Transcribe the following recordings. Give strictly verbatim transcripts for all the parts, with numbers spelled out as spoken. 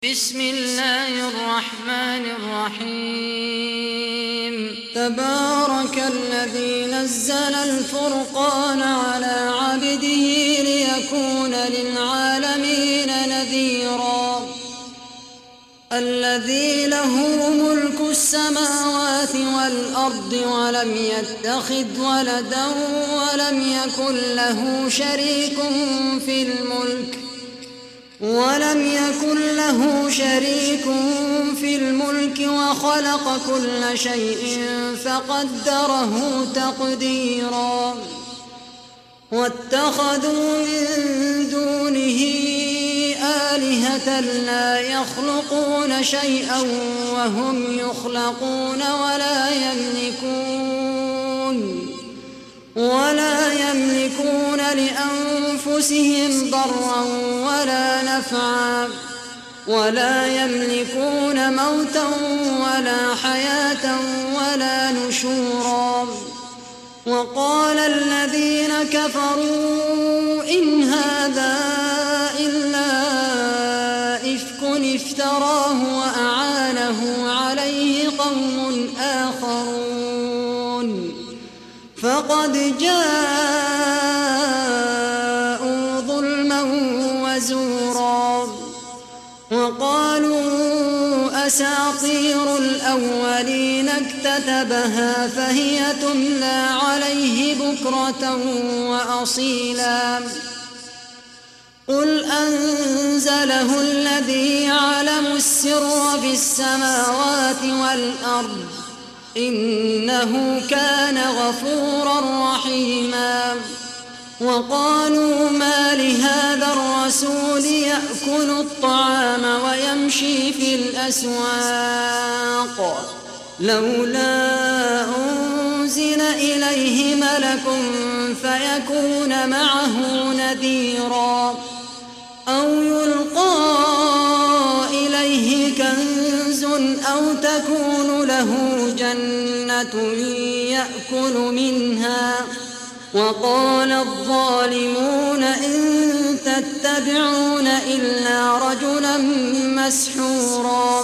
بسم الله الرحمن الرحيم تبارك الذي نزل الفرقان على عبده ليكون للعالمين نذيرا الذي له ملك السماوات والأرض ولم يتخذ ولدا ولم يكن له شريك في الملك ولم يكن له شريك في الملك وخلق كل شيء فقدره تقديرا واتخذوا من دونه آلهة لا يخلقون شيئا وهم يخلقون ولا يملكون ولا يملكون لأنفسهم ضرا ولا نفعا ولا يملكون موتا ولا حياة ولا نشورا وقال الذين كفروا إن هذا إلا إفك افتراه وأعانه عليه قوم آخرون فقد جاءوا ظلما وزورا وقالوا أساطير الأولين اكتتبها فهي تملى عليه بكرة وأصيلا قل أنزله الذي يعلم السر في السماوات والأرض إنه كان غفورا رحيما وقالوا ما لهذا الرسول يأكل الطعام ويمشي في الأسواق لولا أنزل إليه ملك فيكون معه نذيرا أو يلقى إليه كنز أو تكون له جنة يأكل منها وقال الظالمون إن تتبعون إلا رجلا مسحورا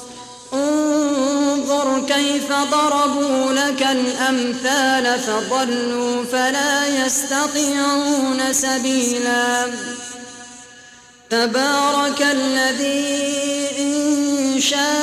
انظر كيف ضربوا لك الأمثال فضلوا فلا يستطيعون سبيلا تبارك الذي إن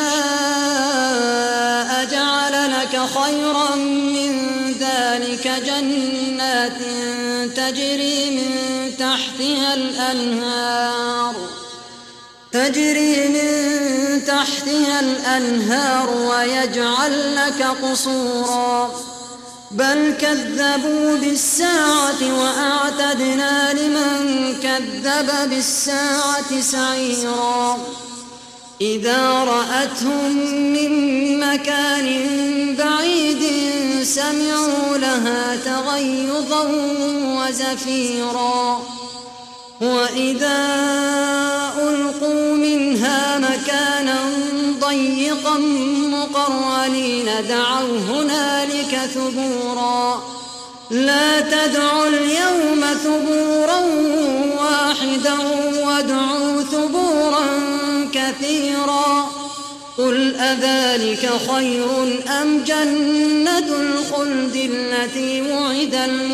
شاء جعل لك خيرا من ذلك جنات تجري من تحتها الأنهار تجري من تحتها الأنهار ويجعل لك قصورا بل كذبوا بالساعة وأعتدنا لمن كذب بالساعة سعيرا إذا رأتهم من مكان بعيد سمعوا لها تغيظا وزفيرا وإذا ألقوا منها مكانا ضيقا مقرنين دعوا هنالك ثبورا لا تدعوا اليوم ثبورا واحدا وادعوا ثبورا كثيرا قل أذلك خير أم جنة الخلد التي وعد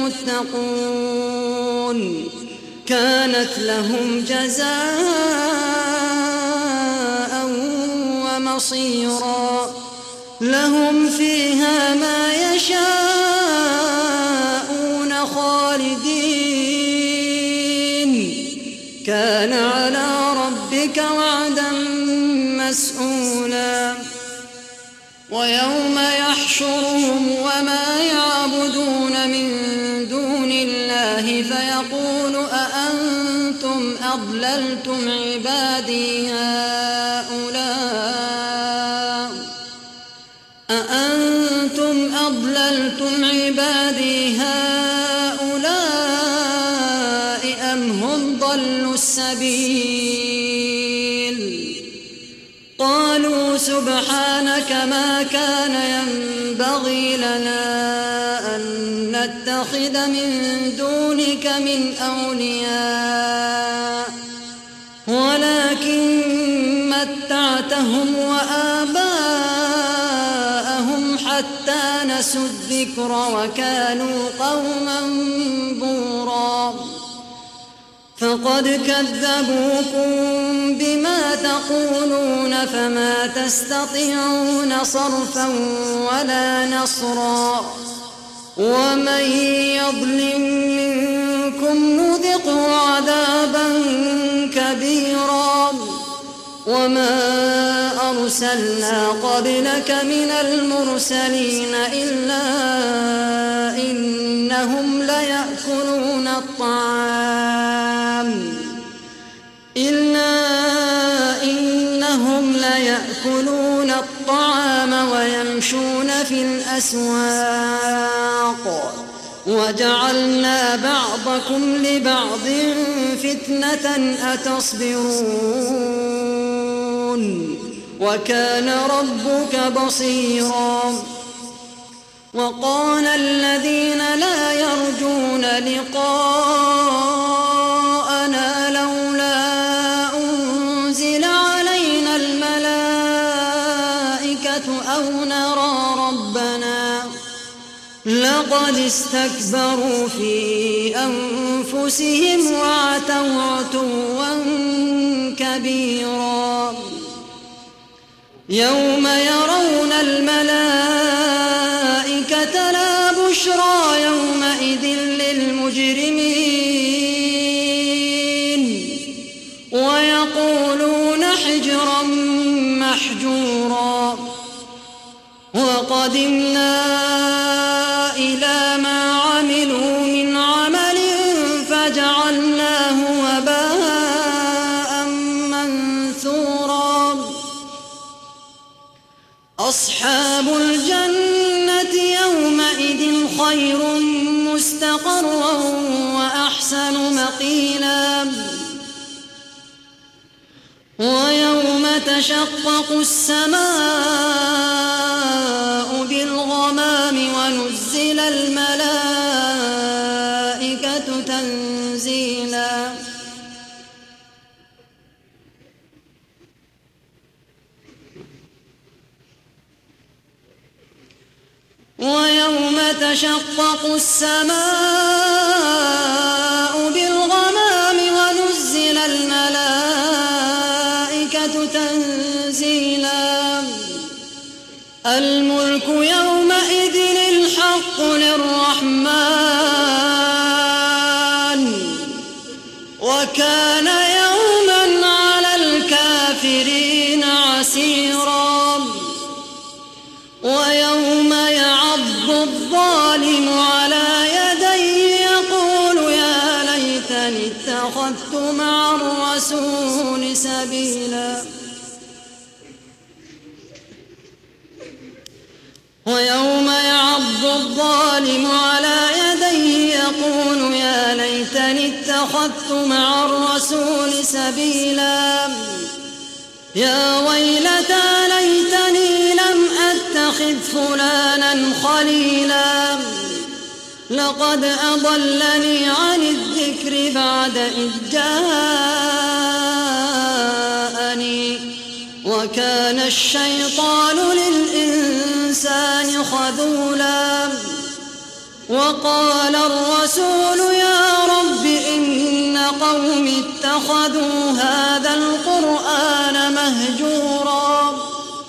المتقون كانت لهم جزاء ومصيرا لهم فيها ما يشاءون خالدين كان على ربك وعدا مسئولا ويوم يحشرهم وما يعبدون من دون الله فيقول أأنتم أضللتم عبادي هؤلاء أأنتم أضللتم عبادي هؤلاء أم هم ضلوا السبيل قالوا سبحانك ما كان ينبغي لنا أن نتخذ من دونك من أولياء ولكن ذريتهم وآباءهم حتى نسوا الذكر وكانوا قوما بورا فقد كذبوكم بما تقولون فما تستطيعون صرفا ولا نصرا ومن يظلم منكم نذقه عذابا كبيرا وما أرسلنا قبلك من المرسلين إلا إنهم ليأكلون الطعام إلا إنهم ليأكلون الطعام ويمشون في الأسواق وجعلنا بعضكم لبعض فتنة أتصبرون وكان ربك بصيرا وقال الذين لا يرجون لقاءنا لولا أنزل علينا الملائكة أو نرى ربنا لقد استكبروا في أنفسهم وعتوا عتوا كبيرا يوم يرون الملائكة لا بشرى يومئذ للمجرمين ويقولون حجرا محجورا وقدمنا إلى ما عملوا من عمل فجعلناه هباء منثورا أصحاب الجنة يومئذ خير مستقرا وأحسن مقيلا ويوم تشقق السماء بالغمام ونزل الملائكة تنزيلا ويوم تشقق السماء بالغمام ونزل الملائكة تنزيلا الملك يومئذ الحق للرحمن وكان يوما على الكافرين عسيرا ويوم يعض الظالم على يديه يقول يا ليتني اتخذت مع الرسول سبيلا ويوم يعض الظالم على يديه يقول يا ليتني اتخذت مع الرسول سبيلا يا ويلتى ليتني لم أتخذ فلانا خليلا لقد أضلني عن الذكر بعد إذ جاءني وكان الشيطان للإنسان خذولا وقال الرسول يا رب إن قوم اتخذوا هذا القرآن مهجورا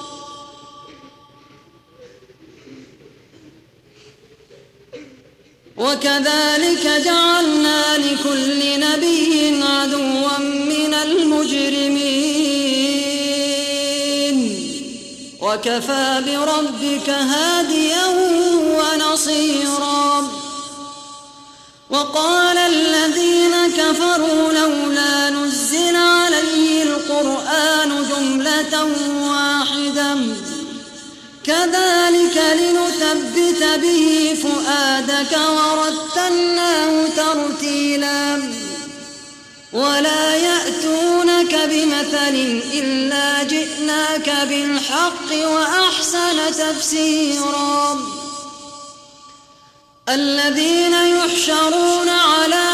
وكذلك جعلنا لكل نبي عدوا من المجرمين وكفى بربك هاديا ونصيرا وقال الذين كفروا لولا نزل عليه القرآن جملة واحدة كذلك لنثبت به فؤادك ورتلناه ترتيلا ولا يأتونك بمثل إلا جئناك بالحق وأحسن تفسيرا الذين يحشرون على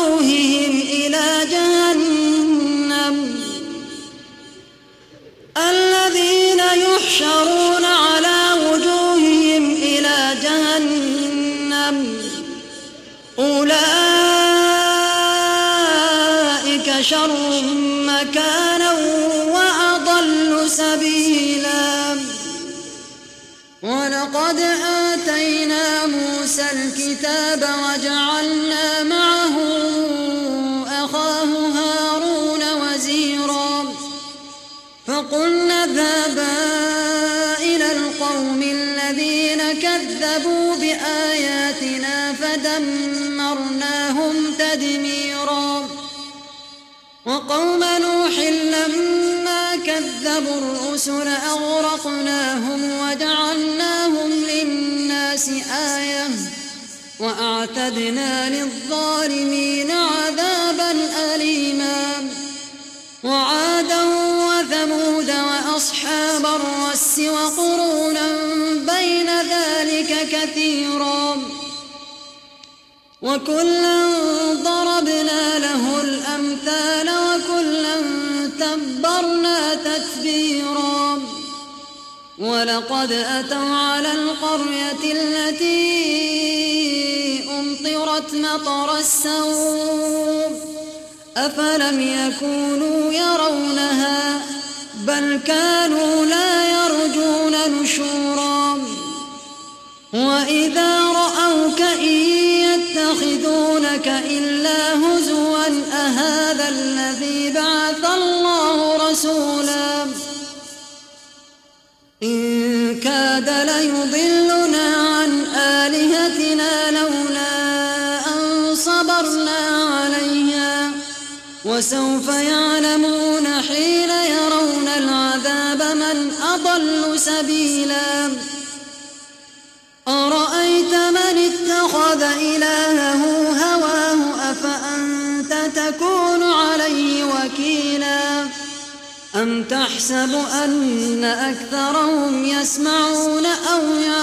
وجوههم إلى جهنم يحشرون على وجوههم إلى جهنم أولئك شر مكانا وأضل سبيلا. ولقد آتينا موسى الكتاب وجعلنا معه أخاه هارون وزيرا فقلنا اذهبا إلى القوم الذين كذبوا بآياتنا فدمرناهم تدميرا. وقوم نوح لما كذبوا الرسل أغرقناهم وجعلناهم للناس آية وأعتدنا للظالمين عذابا أليما. وعادا وثمود وأصحاب الرس وقرونا بين ذلك كثيرا وكلا ضربنا له الأمثال وكلا تبرنا تتبيرا. ولقد أتوا على القرية التي أمطرت مطر السوء أفلم يكونوا يرونها بل كانوا لا يرجون نشورا. وإذا رأوك إن يتخذونك إلا هزوا أهذا الذي بعث الله رسولا إن كاد ليضلنا عن آلهتنا لولا أن صبرنا عليها وسوف يعلمون حين يرون العذاب من أضل سبيلا. أرأيت من اتخذ إلهه هواه أفأنت تكون عليه وكيلا أم تحسب أن أكثرهم يسمعون أو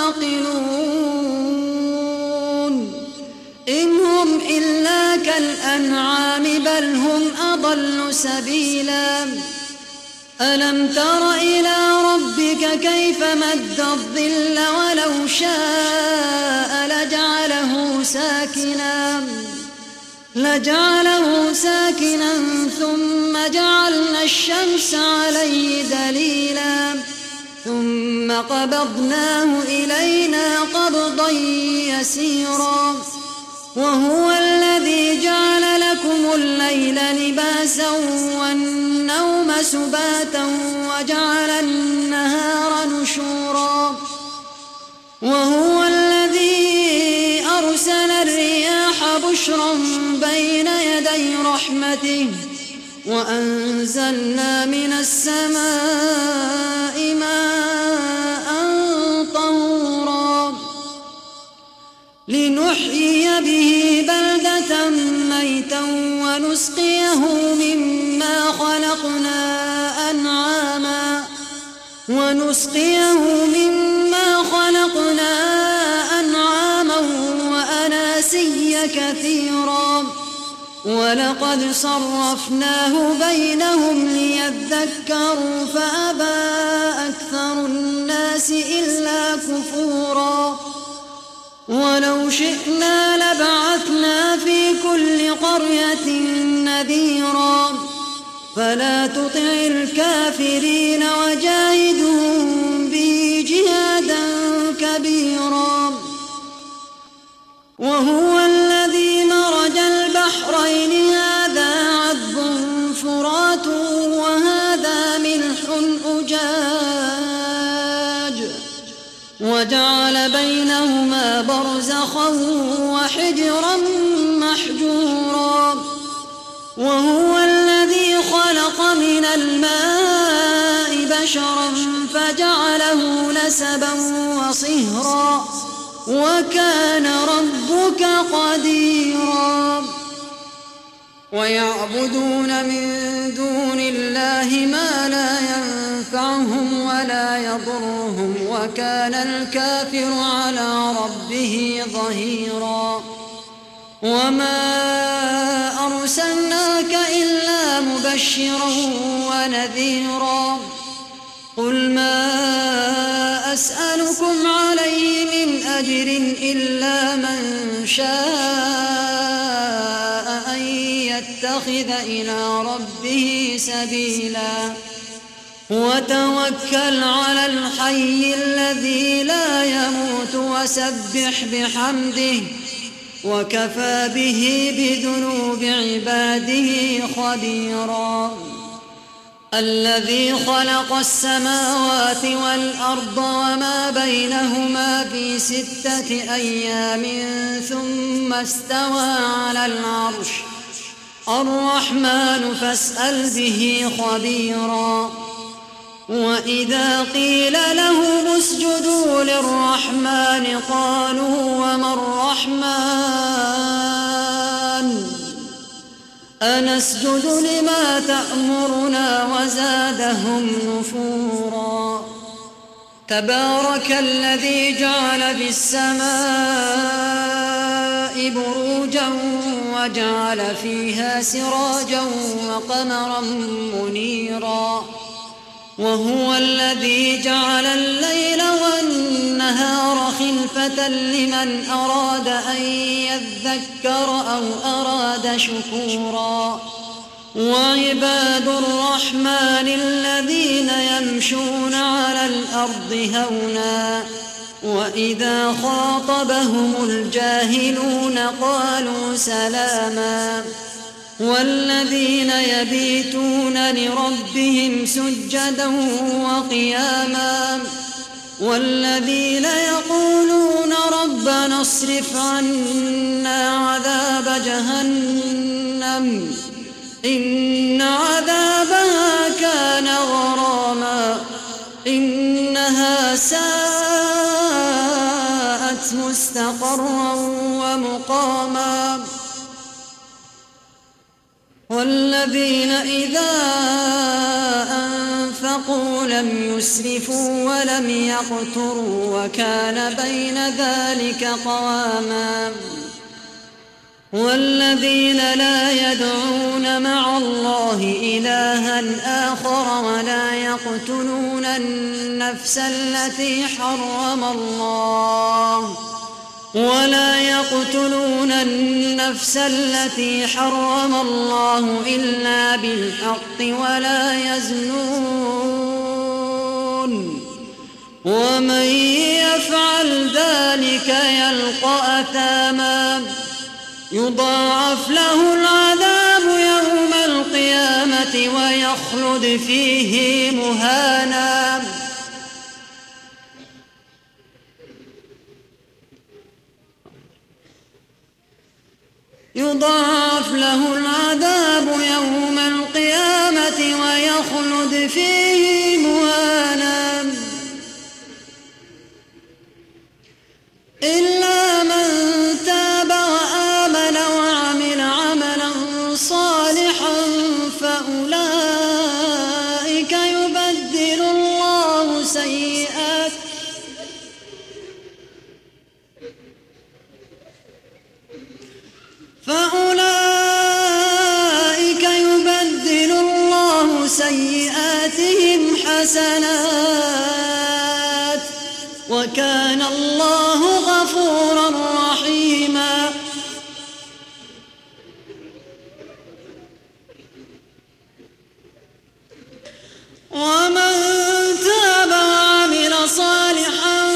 يعقلون إن هم إلا كالأنعام بل هم أضل سبيلا. ألم تر إلى ربك كيف مد الظل ولو شاء لجعله ساكنا لجعله ساكنا ثم جعلنا الشمس عليه دليلا ثم قبضناه إلينا قبضا يسيرا. وهو الذي جعل لكم الليل لباسا والنوم سباتا وجعل النهار نشورا. وهو الذي أرسل الرياح بشرا بين يدي رحمته وأنزلنا من السماء ماء طهورا لنحيي به بلدة ميتا ونسقيه مما خلقنا أنعاما ونسقيه مما خلقنا أنعاما وأناسيا كثيرا. ولقد صرفناه بينهم ليذكروا فأبى أكثر الناس إلا كفورا. ولو شئنا لبعثنا في كل قرية نذيرا فلا تطع الكافرين وجاهدهم به جهادا كبيرا. وهو الذي مرج البحرين هذا عذب فرات وهذا ملح أجاج وجعل بينهما برزخا وحجرا محجورا. وهو الذي خلق من الماء بشرا فجعله نسبا وصهرا وكان ربك قديرا. ويعبدون من دون الله ما لا ينفعهم ولا يضرهم وكان الكافر على ربه ظهيرا. وما أرسلناك إلا مبشرا ونذيرا قل ما كافر إلا من شاء أن يتخذ إلى ربه سبيلا وتوكل على الحي الذي لا يموت وسبح بحمده وكفى به بذنوب عباده خبيرا الذي خلق السماوات والأرض وما بينهما في ستة أيام ثم استوى على العرش الرحمن فاسأل به خبيرا وإذا قيل لهم اسجدوا للرحمن قالوا وما الرحمن أنسجد لما تأمرنا وزادهم نفورا تبارك الذي جعل في السماء بروجا وجعل فيها سراجا وقمرا منيرا وهو الذي جعل الليل والنهار خلفة لمن أراد أن يذكر أو أراد شكورا وعباد الرحمن الذين يمشون على الأرض هونا وإذا خاطبهم الجاهلون قالوا سلاما والذين يبيتون لربهم سجدا وقياما والذين يقولون ربنا اصرف عنا عذاب جهنم إن عذابها كان غراما إنها ساءت مستقرا ومقاما والذين إذا أنفقوا لم يسرفوا ولم يقتروا وكان بين ذلك قواما والذين لا يدعون مع الله إلها آخر ولا يقتلون النفس التي حرم الله ولا يقتلون النفس التي حرم الله إلا بالحق ولا يزنون ومن يفعل ذلك يلقى أثاما يضاعف له العذاب يوم القيامة ويخلد فيه مهانا يضاعف له العذاب يوم القيامة ويخلد فيه مهانا إلا من تاب وآمن وعمل عملا صالحا فأولئك يبدل الله سيئات فأولئك يبدل الله سيئاتهم حسنات وكان الله غفورا رحيما ومن تاب وعمل صالحا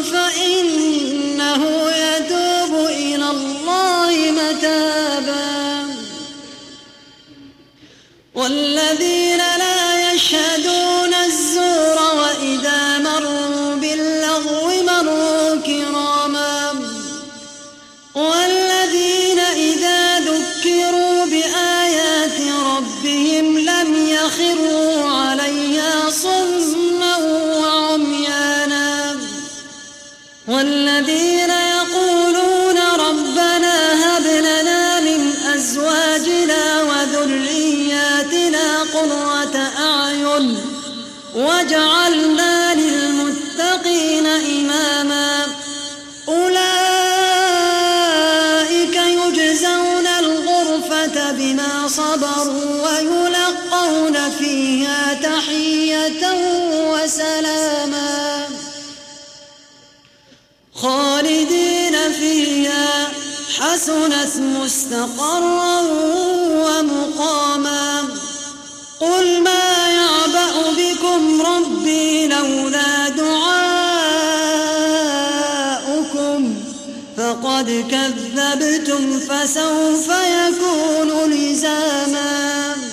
فإنه يتوب إلى الله متابا والذين لا يشهدون الزور وإذا مروا باللغو مروا كراما والذين إذا ذكروا بآيات ربهم لم يخروا عليها صما وعميانا والذين يقولون ربنا هب لنا من أزواجنا وذرياتنا قرة أعين واجعلنا للمتقين إماما أولئك يجزون الغرفة بما صبروا ويلقون فيها تحية وسلاما خالدين حسنت مستقرا ومقاما قل ما يعبأ بكم ربي لولا دعاؤكم فقد كذبتم فسوف يكون لزاما